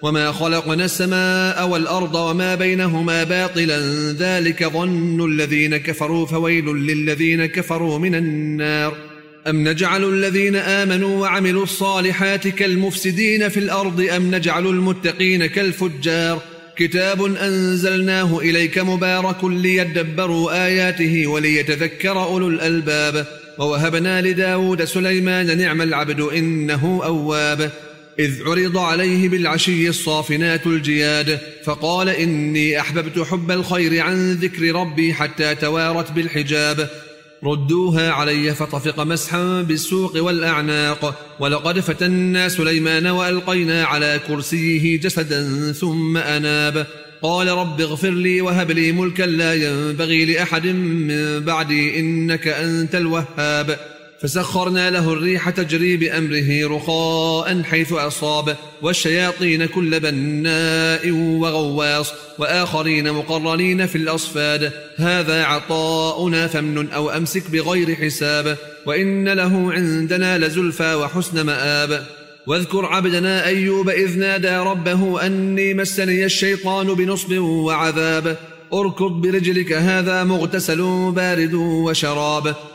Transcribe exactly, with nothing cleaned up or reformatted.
وما خلقنا السماء والأرض وما بينهما باطلا ذلك ظن الذين كفروا فويل للذين كفروا من النار. أم نجعل الذين آمنوا وعملوا الصالحات كالمفسدين في الأرض أم نجعل المتقين كالفجار. كتاب أنزلناه إليك مبارك ليدبروا آياته وليتذكر أولو الألباب. ووهبنا لداود سليمان نعم العبد إنه أواب. إذ عرض عليه بالعشي الصافنات الجياد فقال إني أحببت حب الخير عن ذكر ربي حتى توارت بالحجاب. ردوها علي فطفق مسحا بالسوق والأعناق. ولقد فتنا سليمان وألقينا على كرسيه جسدا ثم أناب. قال رب اغفر لي وهب لي ملكا لا ينبغي لأحد من بعدي إنك أنت الوهاب. فسخرنا له الريح تجري بأمره رخاء حيث أصاب والشياطين كل بناء وغواص وآخرين مقرنين في الأصفاد. هذا عطاؤنا فامنن أو أمسك بغير حساب وإن له عندنا لزلفى وحسن مآب. واذكر عبدنا أيوب إذ نادى ربه أني مسني الشيطان بنصب وعذاب. اركض برجلك هذا مغتسل بارد وشراب.